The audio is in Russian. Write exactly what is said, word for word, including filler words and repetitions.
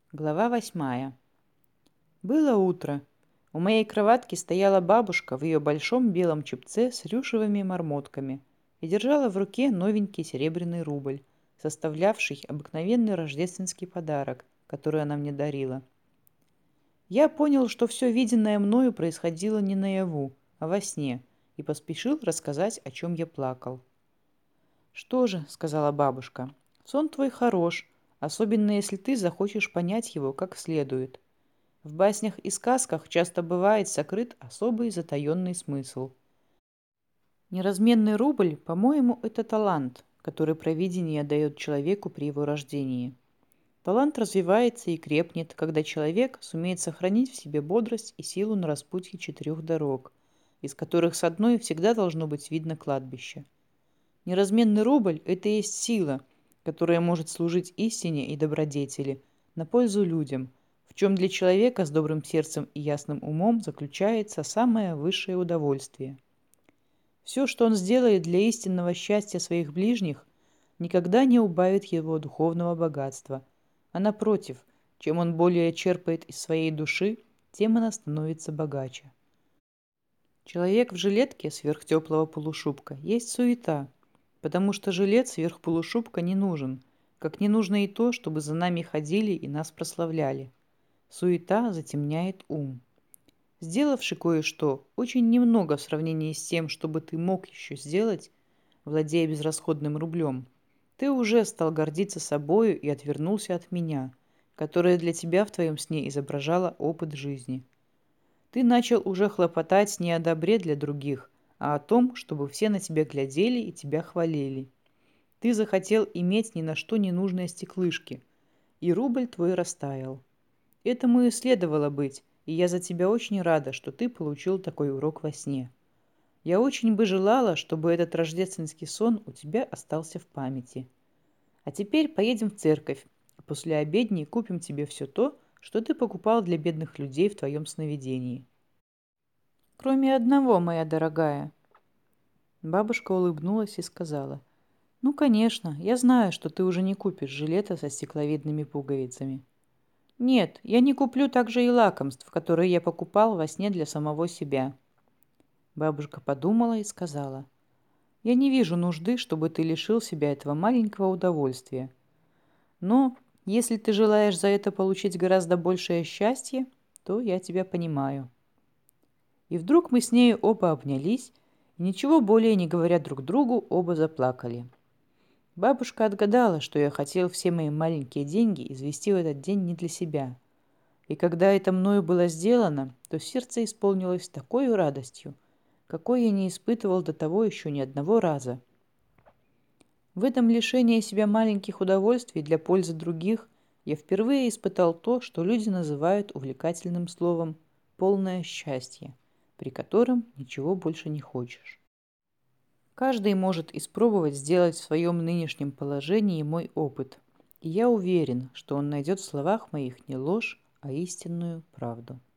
Глава восьмая. Было утро. У моей кроватки стояла бабушка в ее большом белом чепце с рюшевыми мормотками и держала в руке новенький серебряный рубль, составлявший обыкновенный рождественский подарок, который она мне дарила. Я понял, что все виденное мною происходило не наяву, а во сне, и поспешил рассказать, о чем я плакал. «Что же», — сказала бабушка, — «сон твой хорош, особенно если ты захочешь понять его как следует. В баснях и сказках часто бывает сокрыт особый затаенный смысл. Неразменный рубль, по-моему, это талант, который провидение дает человеку при его рождении. Талант развивается и крепнет, когда человек сумеет сохранить в себе бодрость и силу на распутье четырех дорог, из которых с одной всегда должно быть видно кладбище. Неразменный рубль – это и есть сила, которая может служить истине и добродетели, на пользу людям, в чем для человека с добрым сердцем и ясным умом заключается самое высшее удовольствие. Все, что он сделает для истинного счастья своих ближних, никогда не убавит его духовного богатства, а напротив, чем он более черпает из своей души, тем она становится богаче. Человек в жилетке сверх теплого полушубка есть суета, потому что жилет сверх полушубка не нужен, как не нужно и то, чтобы за нами ходили и нас прославляли. Суета затемняет ум. Сделавши кое-что, очень немного в сравнении с тем, что бы ты мог еще сделать, владея безрасходным рублем, ты уже стал гордиться собою и отвернулся от меня, которая для тебя в твоем сне изображала опыт жизни. Ты начал уже хлопотать не о добре для других, а о том, чтобы все на тебя глядели и тебя хвалили. Ты захотел иметь ни на что не нужные стеклышки, и рубль твой растаял. Этому и следовало быть, и я за тебя очень рада, что ты получил такой урок во сне. Я очень бы желала, чтобы этот рождественский сон у тебя остался в памяти. А теперь поедем в церковь, а после обедни купим тебе все то, что ты покупал для бедных людей в твоем сновидении. Кроме одного, моя дорогая. Бабушка улыбнулась и сказала: «Ну, конечно, я знаю, что ты уже не купишь жилета со стекловидными пуговицами. Нет, я не куплю также и лакомств, которые я покупал во сне для самого себя». Бабушка подумала и сказала: «Я не вижу нужды, чтобы ты лишил себя этого маленького удовольствия. Но если ты желаешь за это получить гораздо большее счастье, то я тебя понимаю». И вдруг мы с нею оба обнялись, и ничего более не говоря друг другу, оба заплакали. Бабушка отгадала, что я хотел все мои маленькие деньги извести в этот день не для себя. И когда это мною было сделано, то сердце исполнилось такой радостью, какой я не испытывал до того еще ни одного раза. В этом лишении себя маленьких удовольствий для пользы других я впервые испытал то, что люди называют увлекательным словом «полное счастье», при котором ничего больше не хочешь. Каждый может испробовать сделать в своем нынешнем положении мой опыт, и я уверен, что он найдет в словах моих не ложь, а истинную правду.